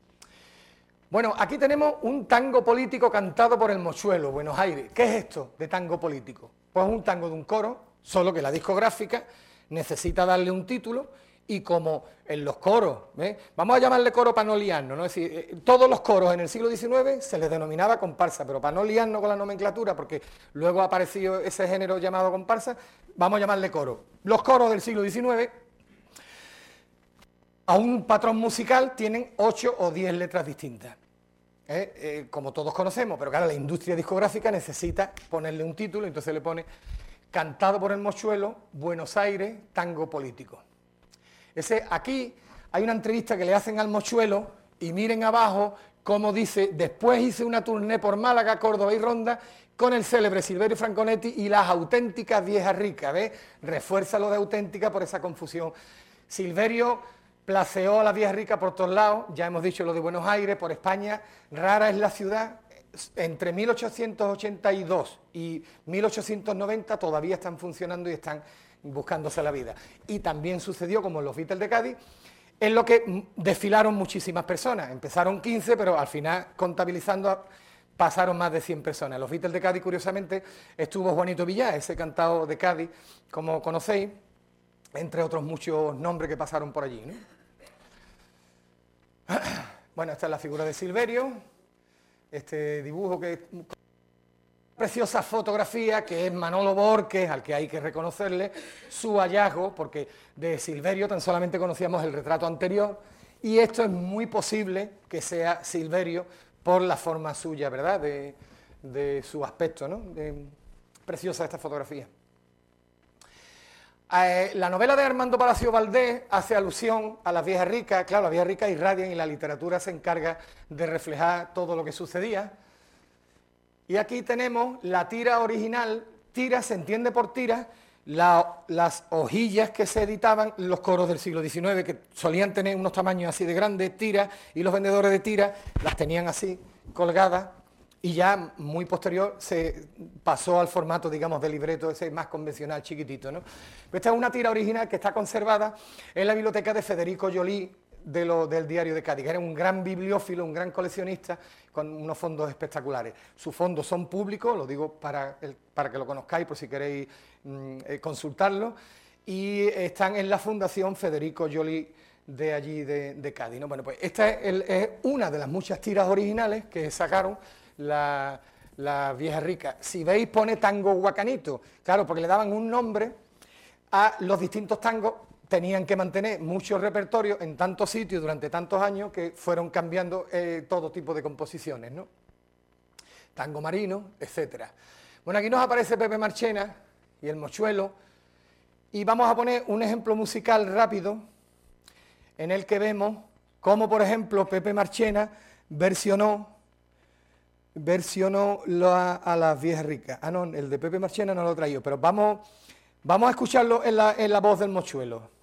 Bueno, aquí tenemos un tango político cantado por el Mochuelo, Buenos Aires. ¿Qué es esto de tango político? Pues un tango de un coro, solo que la discográfica necesita darle un título, y como en los coros, ¿eh? Vamos a llamarle coro para no liarnos, ¿no? Es decir, eh, todos los coros en el siglo diecinueve se les denominaba comparsa, pero para no liarnos con la nomenclatura, porque luego ha aparecido ese género llamado comparsa, vamos a llamarle coro. Los coros del siglo diecinueve, a un patrón musical, tienen ocho o diez letras distintas. ¿Eh? Eh, como todos conocemos, pero claro, la industria discográfica necesita ponerle un título, entonces le pone cantado por el Mochuelo, Buenos Aires, tango político. Ese, aquí hay una entrevista que le hacen al Mochuelo Y miren abajo cómo dice, después hice una tournée por Málaga, Córdoba y Ronda con el célebre Silverio Franconetti y las auténticas viejas ricas, ¿ves? Refuerza lo de auténtica por esa confusión. Silverio placeó a las viejas ricas por todos lados, ya hemos dicho lo de Buenos Aires, por España, rara es la ciudad, entre mil ochocientos ochenta y dos y mil ochocientos noventa todavía están funcionando y están buscándose la vida. Y también sucedió como en los Beatles de Cádiz, en lo que desfilaron muchísimas personas, empezaron quince, pero al final, contabilizando, pasaron más de cien personas. Los Beatles de Cádiz, curiosamente, estuvo Juanito Villar, ese cantado de Cádiz, como conocéis, entre otros muchos nombres que pasaron por allí, ¿no? Bueno, esta es la figura de Silverio, este dibujo que es preciosa fotografía, que es Manolo Borges, al que hay que reconocerle su hallazgo, porque de Silverio tan solamente conocíamos el retrato anterior, y esto es muy posible que sea Silverio por la forma suya, ¿verdad?, de, de su aspecto, ¿no? De, preciosa esta fotografía. Eh, la novela de Armando Palacio Valdés hace alusión a las viejas ricas, claro, las viejas ricas irradian y la literatura se encarga de reflejar todo lo que sucedía. Y aquí tenemos la tira original, tira se entiende por tira, la, las hojillas que se editaban, los coros del siglo diecinueve, que solían tener unos tamaños así de grandes, tiras, y los vendedores de tiras las tenían así, colgadas, y ya muy posterior se pasó al formato, digamos, de libreto, ese más convencional, chiquitito, ¿no? Esta es una tira original que está conservada en la biblioteca de Federico Joly, de lo, del Diario de Cádiz, que era un gran bibliófilo, un gran coleccionista, con unos fondos espectaculares. Sus fondos son públicos, lo digo para, el, para que lo conozcáis, por si queréis mm, eh, consultarlo, y están en la Fundación Federico Joly de allí de, de Cádiz, ¿no? Bueno, pues esta es, el, es una de las muchas tiras originales que sacaron la, la vieja rica. Si veis pone tango guacanito, claro, porque le daban un nombre a los distintos tangos. Tenían que mantener mucho repertorio en tantos sitios durante tantos años que fueron cambiando eh, todo tipo de composiciones, ¿no? Tango marino, etcétera. Bueno, aquí nos aparece Pepe Marchena y el Mochuelo, y vamos a poner un ejemplo musical rápido en el que vemos cómo, por ejemplo, Pepe Marchena versionó, versionó lo a, a las viejas ricas. Ah, no, el de Pepe Marchena no lo he traído, pero vamos, vamos a escucharlo en la, en la voz del Mochuelo.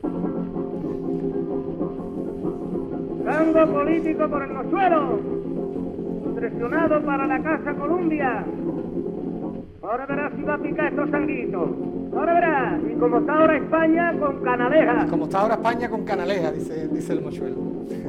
Tango político por el Mochuelo, presionado para la Casa Columbia. Ahora verás si va a picar estos sanguitos. Ahora verás, y como está ahora España con Canaleja. Como está ahora España con Canaleja, dice, dice el Mochuelo.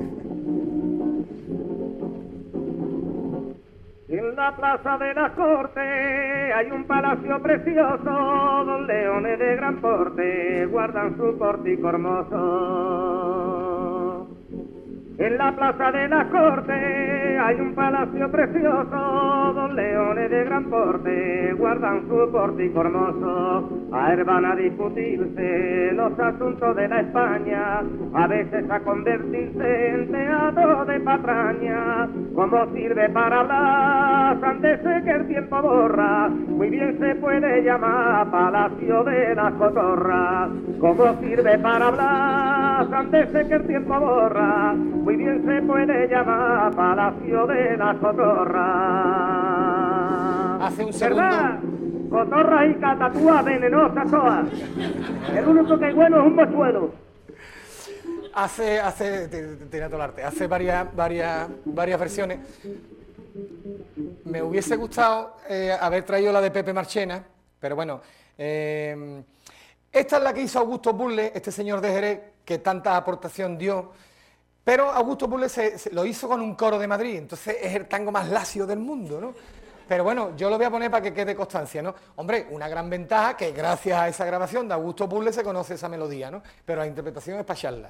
En la plaza de las Cortes hay un palacio precioso, dos leones de gran porte guardan su pórtico hermoso. En la plaza de las Cortes hay un palacio precioso, dos leones de gran porte guardan su pórtico hermoso. A ver van a discutirse los asuntos de la España, a veces a convertirse en teatro de patraña. Como sirve para hablar, antes de que el tiempo borra, muy bien se puede llamar Palacio de las Cotorras. Como sirve para hablar, antes de que el tiempo borra, muy bien se puede llamar Palacio de las Cotorras. Hace un segundo. ¿Verdad? Cotorras y catatúas venenosas todas. El único que hay bueno es un mochuelo. Hace, hace, tiene todo el arte, hace varias, varias, varias versiones. Me hubiese gustado eh, haber traído la de Pepe Marchena, pero bueno, eh, esta es la que hizo Augusto Burle, este señor de Jerez, que tanta aportación dio, pero Augusto Burle se, se lo hizo con un coro de Madrid, entonces es el tango más lacio del mundo, ¿no? Pero bueno, yo lo voy a poner para que quede constancia, ¿no? Hombre, una gran ventaja que gracias a esa grabación de Augusto Burle se conoce esa melodía, ¿no? Pero la interpretación es para echarla.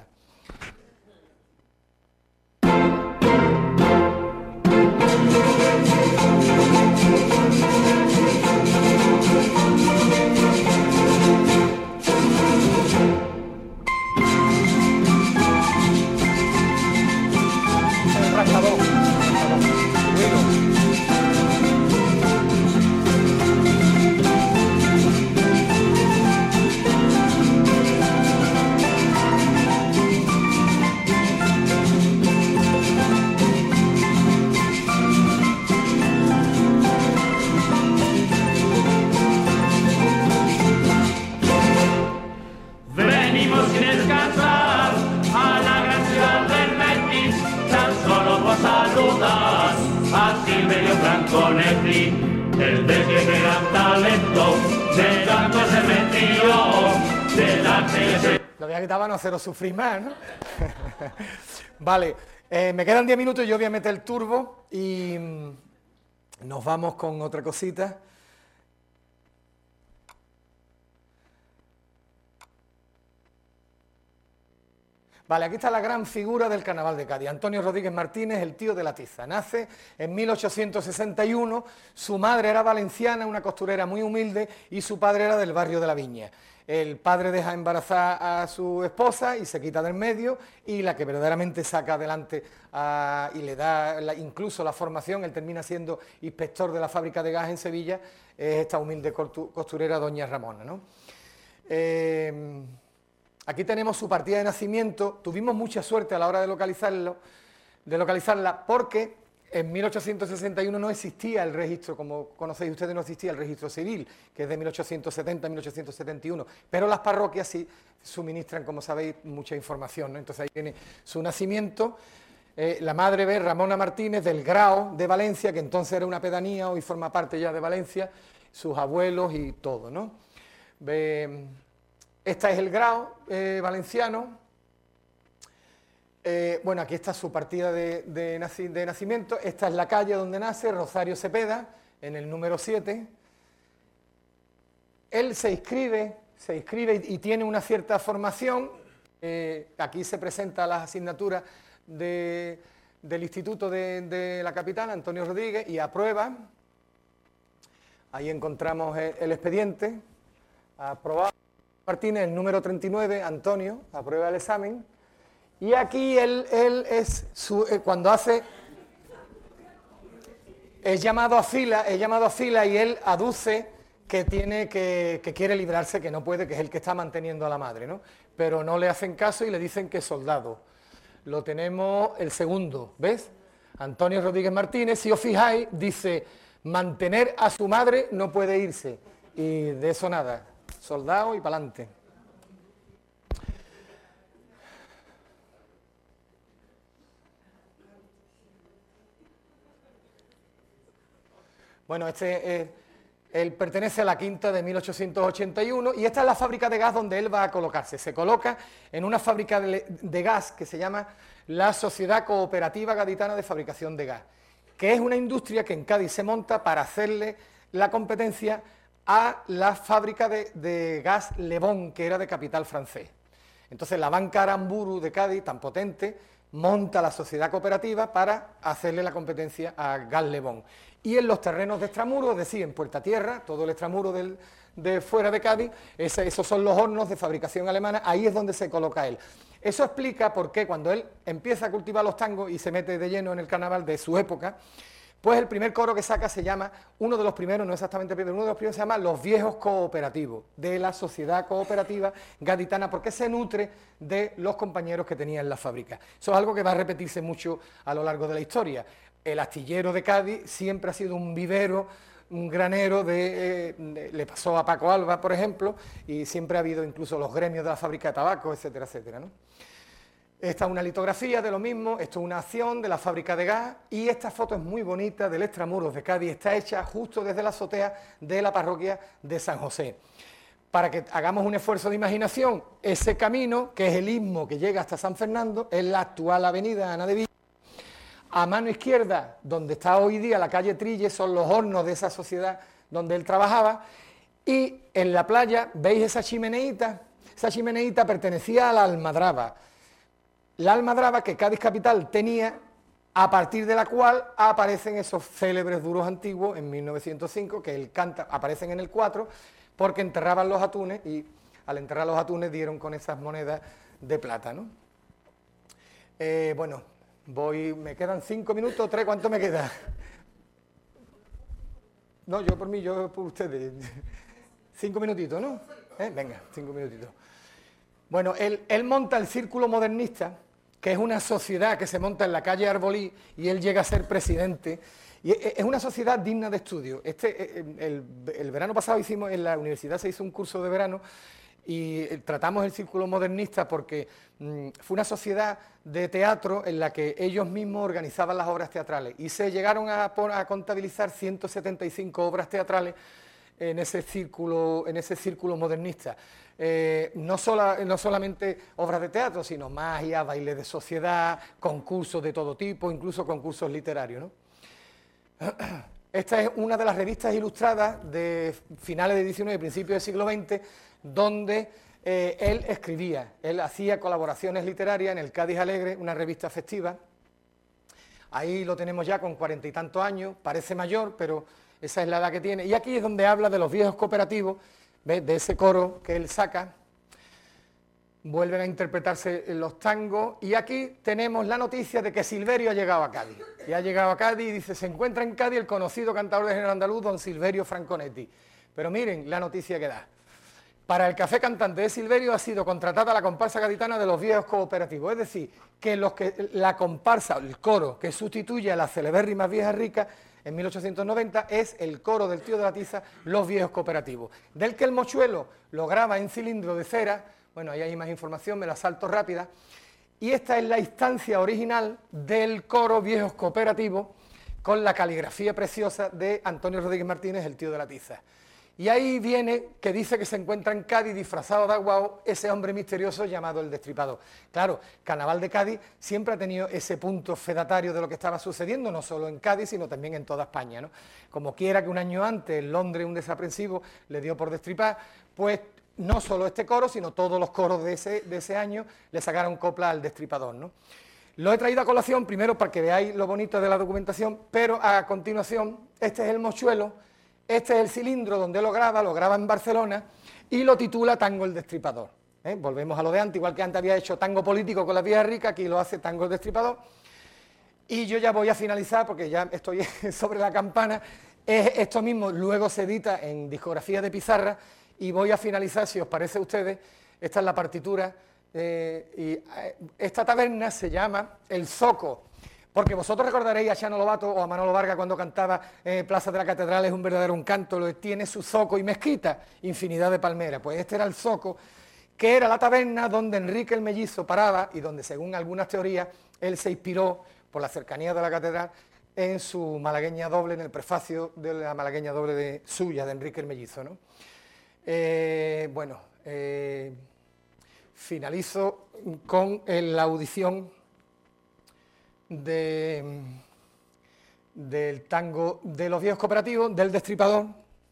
El rascador. aquí, el de que gran talento, de la que se metió, de la que se... Lo voy a quitar para no haceros sufrir más, ¿no? Vale, eh, me quedan diez minutos, yo voy a meter el turbo y nos vamos con otra cosita. Vale, aquí está la gran figura del Carnaval de Cádiz, Antonio Rodríguez Martínez, el tío de la tiza. Nace en mil ochocientos sesenta y uno, su madre era valenciana, una costurera muy humilde, y su padre era del barrio de la Viña. El padre deja embarazar a su esposa y se quita del medio, y la que verdaderamente saca adelante a, y le da la, incluso la formación, él termina siendo inspector de la fábrica de gas en Sevilla, es esta humilde costurera doña Ramona, ¿no? Eh, Aquí tenemos su partida de nacimiento. Tuvimos mucha suerte a la hora de localizarlo, de localizarla, porque en mil ochocientos sesenta y uno no existía el registro, como conocéis ustedes, no existía el registro civil, que es de mil ochocientos setenta a mil ochocientos setenta y uno, pero las parroquias sí suministran, como sabéis, mucha información, ¿no? Entonces ahí viene su nacimiento. Eh, la madre ve Ramona Martínez del Grao de Valencia, que entonces era una pedanía, hoy forma parte ya de Valencia, sus abuelos y todo, ¿no? Ve, Esta es el Grao eh, valenciano. Eh, bueno, aquí está su partida de, de, naci de nacimiento. Esta es la calle donde nace, Rosario Cepeda, en el número siete. Él se inscribe, se inscribe y, y tiene una cierta formación. Eh, aquí se presenta las asignaturas de, del Instituto de, de la capital, Antonio Rodríguez, y aprueba. Ahí encontramos el, el expediente. Aprobado. Martínez, el número treinta y nueve, Antonio, aprueba el examen, y aquí él, él es, su, eh, cuando hace, es llamado a fila, es llamado a fila y él aduce que tiene, que, que quiere librarse, que no puede, que es el que está manteniendo a la madre, ¿no? Pero no le hacen caso y le dicen que es soldado. Lo tenemos el segundo, ¿ves? Antonio Rodríguez Martínez, si os fijáis, dice, mantener a su madre no puede irse, y de eso nada. Soldado y para adelante. Bueno, este es, él pertenece a la quinta de mil ochocientos ochenta y uno y esta es la fábrica de gas donde él va a colocarse. Se coloca en una fábrica de, de gas que se llama la Sociedad Cooperativa Gaditana de Fabricación de Gas, que es una industria que en Cádiz se monta para hacerle la competencia a la fábrica de, de gas Le Bon, que era de capital francés. Entonces la banca Aramburu de Cádiz, tan potente, monta la sociedad cooperativa para hacerle la competencia a Gas Le Bon. Y en los terrenos de extramuros, es decir, en Puerta Tierra, todo el extramuro del, de fuera de Cádiz, ese, esos son los hornos de fabricación alemana, ahí es donde se coloca él. Eso explica por qué cuando él empieza a cultivar los tangos y se mete de lleno en el carnaval de su época, pues el primer coro que saca se llama, uno de los primeros, no exactamente el primero, uno de los primeros se llama Los Viejos Cooperativos, de la Sociedad Cooperativa Gaditana, porque se nutre de los compañeros que tenía en la fábrica. Eso es algo que va a repetirse mucho a lo largo de la historia. El astillero de Cádiz siempre ha sido un vivero, un granero, de, eh, de, le pasó a Paco Alba, por ejemplo, y siempre ha habido incluso los gremios de la fábrica de tabaco, etcétera, etcétera, ¿no? Esta es una litografía de lo mismo, esto es una acción de la fábrica de gas y esta foto es muy bonita del extramuros de Cádiz, está hecha justo desde la azotea de la parroquia de San José. Para que hagamos un esfuerzo de imaginación, ese camino, que es el istmo que llega hasta San Fernando, es la actual avenida Ana de Villa. A mano izquierda, donde está hoy día la calle Trille, son los hornos de esa sociedad donde él trabajaba, y en la playa, ¿veis esa chimeneita? Esa chimeneita pertenecía a la almadraba. La almadraba que Cádiz Capital tenía, a partir de la cual aparecen esos célebres duros antiguos en mil novecientos cinco, que él canta, aparecen en el cuatro, porque enterraban los atunes y al enterrar los atunes dieron con esas monedas de plata, ¿no? Eh, bueno, voy, me quedan cinco minutos, tres, ¿cuánto me queda? No, yo por mí, yo por ustedes. Cinco minutitos, ¿no? ¿Eh? Venga, cinco minutitos. Bueno, él, él monta el Círculo Modernista, que es una sociedad que se monta en la calle Arbolí y él llega a ser presidente. Y es una sociedad digna de estudio. Este, el, el verano pasado hicimos, en la universidad se hizo un curso de verano y tratamos el círculo modernista porque mmm, fue una sociedad de teatro en la que ellos mismos organizaban las obras teatrales y se llegaron a, a contabilizar ciento setenta y cinco obras teatrales en ese círculo, en ese círculo modernista. Eh, no, sola, no solamente obras de teatro, sino magia, baile de sociedad, concursos de todo tipo, incluso concursos literarios, ¿no? Esta es una de las revistas ilustradas de finales del diecinueve y principios del siglo veinte, donde eh, él escribía, él hacía colaboraciones literarias en el Cádiz Alegre, una revista festiva. Ahí lo tenemos ya con cuarenta y tantos años, parece mayor, pero esa es la edad que tiene. Y aquí es donde habla de los viejos cooperativos, ¿ves? De ese coro que él saca. Vuelven a interpretarse los tangos y aquí tenemos la noticia de que Silverio ha llegado a Cádiz. Y ha llegado a Cádiz y dice, se encuentra en Cádiz el conocido cantador de género andaluz, don Silverio Franconetti. Pero miren la noticia que da. Para el café cantante de Silverio ha sido contratada la comparsa gaditana de los viejos cooperativos. Es decir, que, los que la comparsa, el coro que sustituye a las celebérrimas viejas ricas en mil ochocientos noventa es el coro del Tío de la Tiza, los viejos cooperativos. Del que el mochuelo lo graba en cilindro de cera. Bueno, ahí hay más información, me la salto rápida. Y esta es la instancia original del coro Viejos Cooperativos con la caligrafía preciosa de Antonio Rodríguez Martínez, el Tío de la Tiza. Y ahí viene que dice que se encuentra en Cádiz disfrazado de aguao ese hombre misterioso llamado el Destripador. Claro, Carnaval de Cádiz siempre ha tenido ese punto fedatario de lo que estaba sucediendo, no solo en Cádiz, sino también en toda España, ¿no? Como quiera que un año antes en Londres un desaprensivo le dio por destripar, pues no solo este coro, sino todos los coros de ese, de ese año le sacaron copla al Destripador, ¿no? Lo he traído a colación, primero para que veáis lo bonito de la documentación, pero a continuación, este es el mochuelo, este es el cilindro donde lo graba, lo graba en Barcelona y lo titula Tango el Destripador. ¿eh? Volvemos a lo de antes, igual que antes había hecho tango político con la vieja rica, aquí lo hace Tango el Destripador. Y yo ya voy a finalizar, porque ya estoy sobre la campana, es esto mismo, luego se edita en discografía de Pizarra. Y voy a finalizar, si os parece a ustedes, esta es la partitura, eh, y eh, esta taberna se llama El Zoco, porque vosotros recordaréis a Chano Lobato o a Manolo Vargas cuando cantaba eh, Plaza de la Catedral es un verdadero encanto, lo tiene su zoco y mezquita, infinidad de palmeras. Pues este era el Zoco, que era la taberna donde Enrique el Mellizo paraba y donde, según algunas teorías, él se inspiró por la cercanía de la catedral en su malagueña doble, en el prefacio de la malagueña doble de suya, de Enrique el Mellizo, ¿no? Eh, bueno, eh, finalizo con eh, la audición de, del tango de los viejos cooperativos, del Destripador.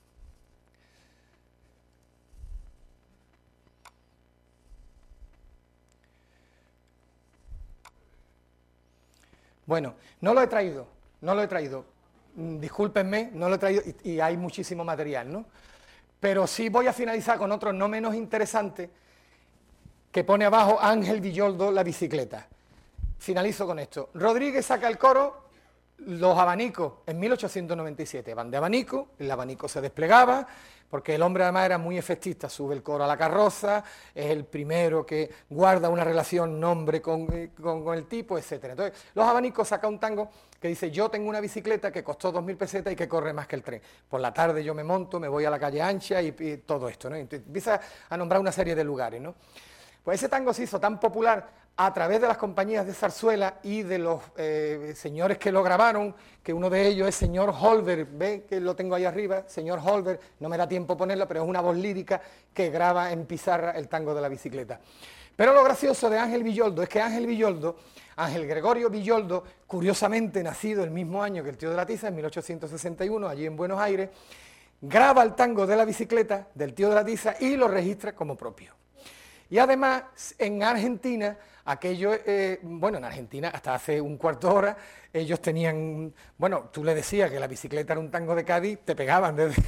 Bueno, no lo he traído, no lo he traído, discúlpenme, no lo he traído y, y hay muchísimo material, ¿no? Pero sí voy a finalizar con otro no menos interesante que pone abajo Ángel Villoldo, la bicicleta. Finalizo con esto. Rodríguez saca el coro, los abanicos, en mil ochocientos noventa y siete, van de abanico, el abanico se desplegaba, porque el hombre además era muy efectista, sube el coro a la carroza, es el primero que guarda una relación nombre con, con, con el tipo, etcétera. Entonces, los abanicos saca un tango que dice, yo tengo una bicicleta que costó dos mil pesetas y que corre más que el tren. Por la tarde yo me monto, me voy a la calle ancha y, y todo esto, ¿no? Entonces, empieza a nombrar una serie de lugares, ¿no? Pues ese tango se hizo tan popular a través de las compañías de zarzuela y de los eh, señores que lo grabaron, que uno de ellos es señor Holber, ve que lo tengo ahí arriba, señor Holber, no me da tiempo ponerlo, pero es una voz lírica que graba en pizarra el tango de la bicicleta. Pero lo gracioso de Ángel Villoldo es que Ángel Villoldo, Ángel Gregorio Villoldo, curiosamente nacido el mismo año que el Tío de la Tiza, en mil ochocientos sesenta y uno, allí en Buenos Aires, graba el tango de la bicicleta del Tío de la Tiza y lo registra como propio. Y además, en Argentina, aquello, eh, bueno, en Argentina, hasta hace un cuarto de hora, ellos tenían, bueno, tú le decías que la bicicleta era un tango de Cádiz, te pegaban. Desde,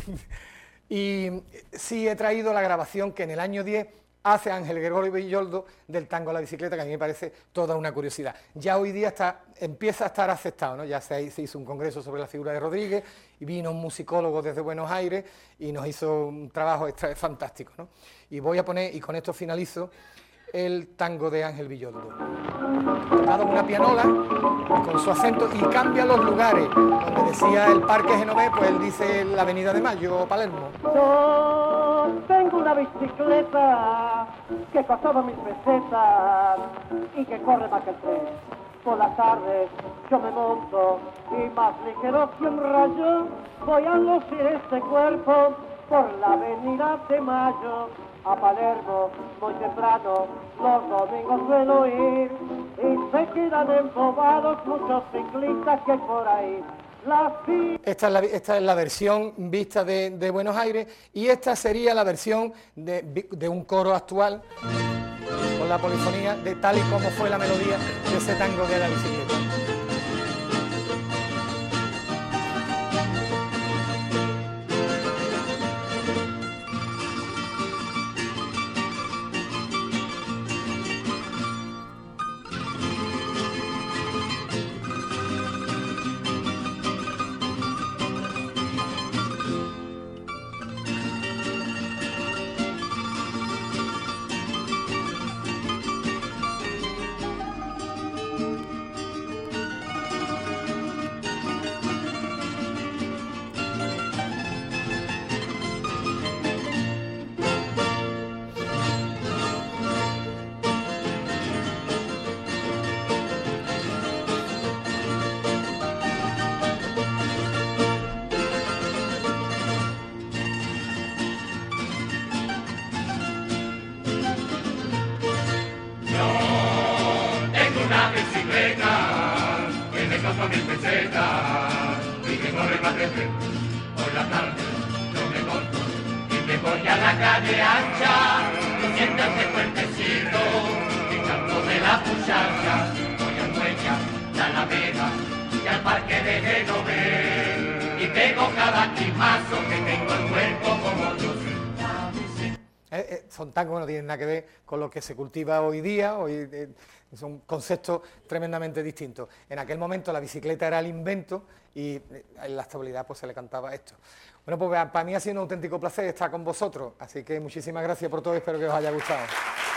y sí he traído la grabación que en el año diez hace Ángel Gregorio Villoldo del tango a la bicicleta, que a mí me parece toda una curiosidad. Ya hoy día está, empieza a estar aceptado, ¿no? Ya se, se hizo un congreso sobre la figura de Rodríguez, y vino un musicólogo desde Buenos Aires y nos hizo un trabajo extra, fantástico, ¿no? Y voy a poner, y con esto finalizo, el tango de Ángel Villoldo. Tocado en una pianola, con su acento, y cambia los lugares. Donde decía el Parque Genovés, pues él dice la Avenida de Mayo, Palermo. Yo tengo una bicicleta que costaba mis pesetas y que corre más que el tren. Por las tardes yo me monto y más ligero que un rayo voy a lucir este cuerpo por la avenida de Mayo. A Palermo muy temprano los domingos suelo ir y se quedan embobados muchos ciclistas que hay por ahí. La esta, es la, esta es la versión vista de, de Buenos Aires y esta sería la versión de, de un coro actual con la polifonía de tal y como fue la melodía de ese tango de la bicicleta. Una bicicleta que me costó mil pesetas y que corre más de tres. Por la tarde yo me monto y me voy a la calle ancha, diciendo ese cuerpecito, echándome la muchacha. Voy al Huella, la Alameda y al parque de Genover y tengo cada quimazo que tengo el cuerpo como yo soy. Eh, eh, son tangos que no tienen nada que ver con lo que se cultiva hoy día, hoy eh, son conceptos tremendamente distintos. En aquel momento la bicicleta era el invento y eh, en la estabilidad pues se le cantaba esto. Bueno, pues para mí ha sido un auténtico placer estar con vosotros, así que muchísimas gracias por todo y espero que os haya gustado.